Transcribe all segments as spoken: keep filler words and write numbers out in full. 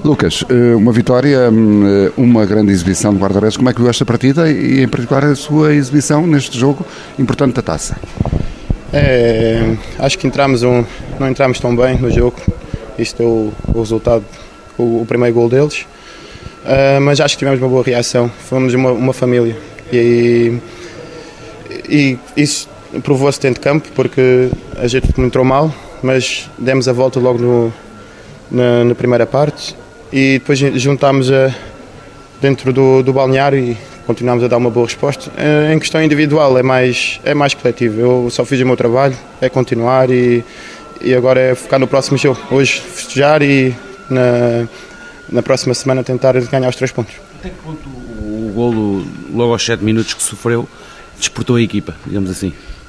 Lucas, uma vitória, uma grande exibição de guarda-redes. Como é que viu esta partida e, em particular, a sua exibição neste jogo importante da taça? É, acho que entramos um, não entramos tão bem no jogo. Isto é o, o resultado, o, o primeiro gol deles. Uh, mas acho que tivemos uma boa reação. Fomos uma, uma família. E, e isso provou-se dentro de campo, porque a gente entrou mal, mas demos a volta logo no, na, na primeira parte. E depois juntámos a, dentro do, do balneário e continuámos a dar uma boa resposta. Em questão individual é mais, é mais coletivo. Eu só fiz o meu trabalho, é continuar e, e agora é focar no próximo jogo. Hoje festejar e na, na próxima semana tentar ganhar os três pontos. Até que ponto o golo, logo aos sete minutos que sofreu, despertou a equipa, digamos assim?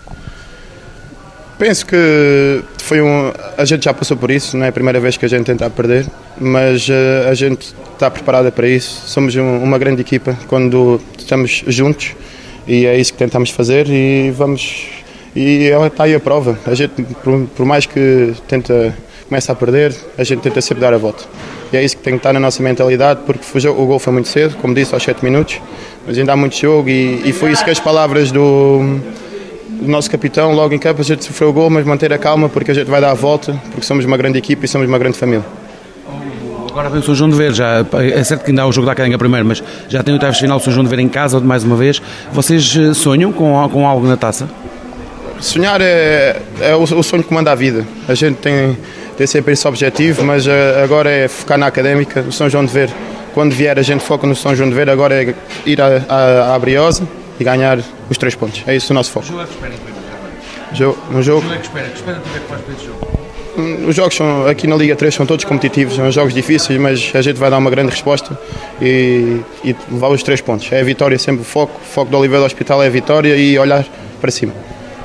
Penso que foi um, a gente já passou por isso, não é a primeira vez que a gente tenta perder, mas uh, a gente está preparada para isso. Somos um, uma grande equipa quando estamos juntos e é isso que tentamos fazer e vamos e ela está aí a prova. A gente, por, por mais que tenta começa a perder, a gente tenta sempre dar a volta. E é isso que tem que estar na nossa mentalidade, porque o, o gol foi muito cedo, como disse, aos sete minutos, mas ainda há muito jogo e, e foi isso que as palavras do o nosso capitão, logo em campo, a gente sofreu o gol, mas manter a calma porque a gente vai dar a volta, porque somos uma grande equipa e somos uma grande família. Agora vem o São João de Ver, já, é certo que ainda há o jogo da Cadenga primeiro, mas já tem o oitavos de final, o São João de Ver em casa, mais uma vez. Vocês sonham com, com algo na taça? Sonhar é, é o, o sonho que manda a vida. A gente tem, tem sempre esse objetivo, mas agora é focar na Académica, o São João de Ver. Quando vier a gente foca no São João de Ver, agora é ir à, à, à Briosa e ganhar os três pontos. É isso o nosso foco. O jogo é que espera em primeiro jogo, um jogo... O jogo é que espera? Que espera que faz para esse jogo? Os jogos são, aqui na Liga três são todos competitivos, são jogos difíceis, mas a gente vai dar uma grande resposta e, e levar os três pontos. É a vitória sempre o foco, o foco do Oliveira do Hospital é a vitória e olhar para cima.